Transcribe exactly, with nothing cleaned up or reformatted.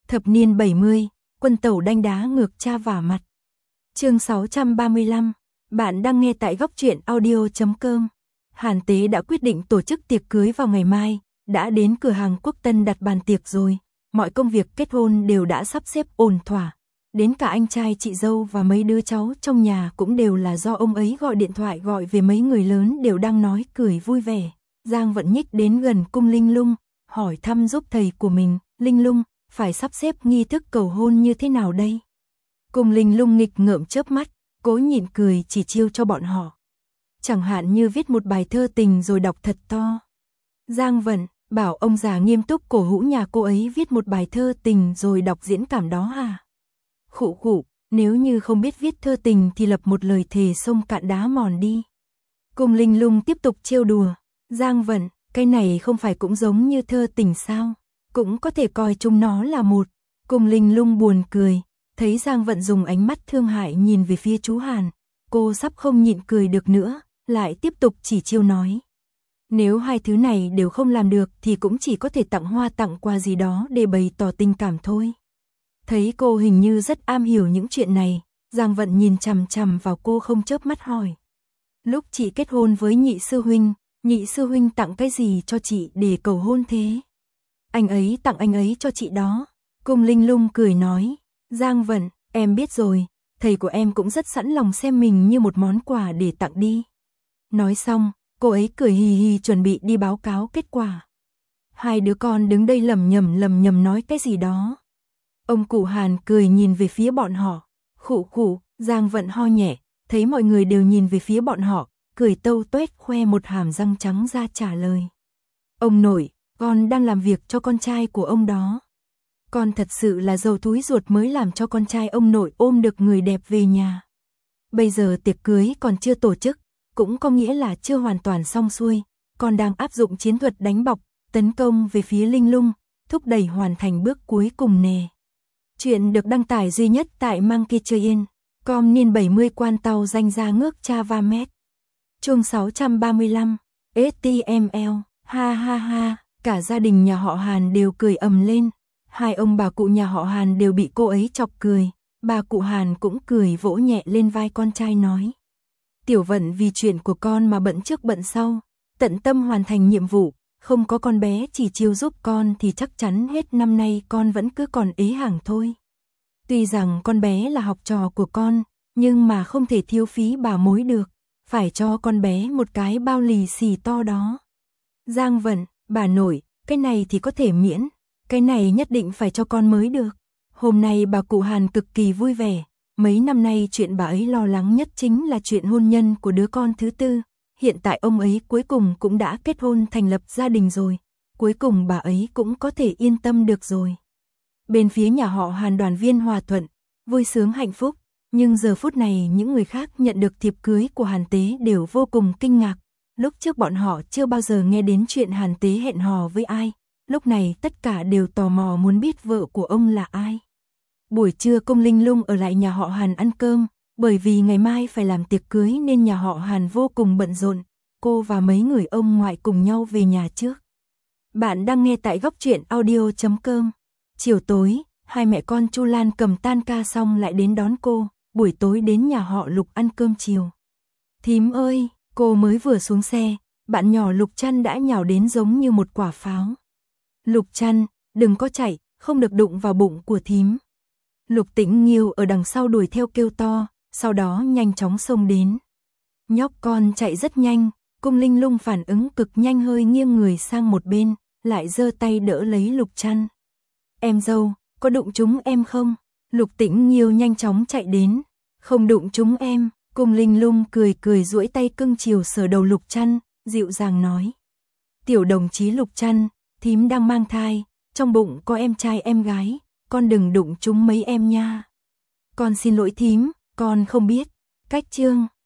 Thập niên bảy mươi, quân tẩu đanh đá ngược cha vả mặt. Chương sáu trăm ba mươi lăm, bạn đang nghe tại góc truyện audio chấm com. Hàn Tế đã quyết định tổ chức tiệc cưới vào ngày mai, đã đến cửa hàng Quốc Tân đặt bàn tiệc rồi, mọi công việc kết hôn đều đã sắp xếp ổn thỏa. Đến cả anh trai chị dâu và mấy đứa cháu trong nhà cũng đều là do ông ấy gọi điện thoại gọi về, mấy người lớn đều đang nói cười vui vẻ. Giang Vận nhích đến gần cung Linh Lung, hỏi thăm giúp thầy của mình, Linh Lung, phải sắp xếp nghi thức cầu hôn như thế nào đây? Cung Linh Lung nghịch ngợm chớp mắt, cố nhịn cười chỉ chiêu cho bọn họ. Chẳng hạn như viết một bài thơ tình rồi đọc thật to. Giang Vận, bảo ông già nghiêm túc cổ hũ nhà cô ấy viết một bài thơ tình rồi đọc diễn cảm đó à? Khụ khụ, nếu như không biết viết thơ tình thì lập một lời thề sông cạn đá mòn đi. Cung Linh Lung tiếp tục trêu đùa. Giang Vận, cái này không phải cũng giống như thơ tình sao? Cũng có thể coi chung nó là một. Cung Linh Lung buồn cười, thấy Giang Vận dùng ánh mắt thương hại nhìn về phía chú Hàn. Cô sắp không nhịn cười được nữa, lại tiếp tục chỉ chiêu nói. Nếu hai thứ này đều không làm được thì cũng chỉ có thể tặng hoa tặng quà gì đó để bày tỏ tình cảm thôi. Thấy cô hình như rất am hiểu những chuyện này, Giang Vận nhìn chằm chằm vào cô không chớp mắt hỏi. Lúc chị kết hôn với nhị sư huynh, nhị sư huynh tặng cái gì cho chị để cầu hôn thế? Anh ấy tặng anh ấy cho chị đó. Cung Linh Lung cười nói. Giang Vận, em biết rồi, thầy của em cũng rất sẵn lòng xem mình như một món quà để tặng đi. Nói xong, cô ấy cười hì hì chuẩn bị đi báo cáo kết quả. Hai đứa con đứng đây lầm nhầm lầm nhầm nói cái gì đó. Ông cụ Hàn cười nhìn về phía bọn họ. Khụ khụ, Giang Vận ho nhẹ, thấy mọi người đều nhìn về phía bọn họ, cười tâu tuét khoe một hàm răng trắng ra trả lời. Ông nội, con đang làm việc cho con trai của ông đó. Con thật sự là giàu túi ruột mới làm cho con trai ông nội ôm được người đẹp về nhà. Bây giờ tiệc cưới còn chưa tổ chức, cũng có nghĩa là chưa hoàn toàn xong xuôi. Con đang áp dụng chiến thuật đánh bọc, tấn công về phía Linh Lung, thúc đẩy hoàn thành bước cuối cùng nè. Chuyện được đăng tải duy nhất tại Monkey Train, com niên bảy mươi quan tàu danh ra ngước cha va mét. Chương sáu trăm ba mươi lăm, ét tê em lờ, ha ha ha, cả gia đình nhà họ Hàn đều cười ầm lên. Hai ông bà cụ nhà họ Hàn đều bị cô ấy chọc cười, bà cụ Hàn cũng cười vỗ nhẹ lên vai con trai nói. Tiểu Vận vì chuyện của con mà bận trước bận sau, tận tâm hoàn thành nhiệm vụ, không có con bé chỉ chiêu giúp con thì chắc chắn hết năm nay con vẫn cứ còn ế hàng thôi. Tuy rằng con bé là học trò của con, nhưng mà không thể thiếu phí bà mối được, phải cho con bé một cái bao lì xì to đó. Giang Vận, bà nội, cái này thì có thể miễn, cái này nhất định phải cho con mới được. Hôm nay bà cụ Hàn cực kỳ vui vẻ, mấy năm nay chuyện bà ấy lo lắng nhất chính là chuyện hôn nhân của đứa con thứ tư. Hiện tại ông ấy cuối cùng cũng đã kết hôn thành lập gia đình rồi, cuối cùng bà ấy cũng có thể yên tâm được rồi. Bên phía nhà họ Hàn đoàn viên hòa thuận, vui sướng hạnh phúc, nhưng giờ phút này những người khác nhận được thiệp cưới của Hàn Tế đều vô cùng kinh ngạc. Lúc trước bọn họ chưa bao giờ nghe đến chuyện Hàn Tế hẹn hò với ai, lúc này tất cả đều tò mò muốn biết vợ của ông là ai. Buổi trưa Cung Linh Lung ở lại nhà họ Hàn ăn cơm, bởi vì ngày mai phải làm tiệc cưới nên nhà họ Hàn vô cùng bận rộn, cô và mấy người ông ngoại cùng nhau về nhà trước. Bạn đang nghe tại góc truyện audio chấm com. Chiều tối, hai mẹ con Chu Lan cầm tan ca xong lại đến đón cô, buổi tối đến nhà họ Lục ăn cơm chiều. Thím ơi, cô mới vừa xuống xe, bạn nhỏ Lục Trăn đã nhào đến giống như một quả pháo. Lục Trăn, đừng có chạy, không được đụng vào bụng của thím. Lục Tĩnh Nghiêu ở đằng sau đuổi theo kêu to, sau đó nhanh chóng xông đến. Nhóc con chạy rất nhanh, Cung Linh Lung phản ứng cực nhanh hơi nghiêng người sang một bên, lại giơ tay đỡ lấy Lục Trăn. Em dâu, có đụng chúng em không? Lục Tĩnh Nghiêu nhanh chóng chạy đến. Không đụng chúng em, Cung Linh Lung cười cười duỗi tay cưng chiều sờ đầu Lục Trăn, dịu dàng nói. Tiểu đồng chí Lục Trăn, thím đang mang thai, trong bụng có em trai em gái, con đừng đụng chúng mấy em nha. Con xin lỗi thím, con không biết. Cách chương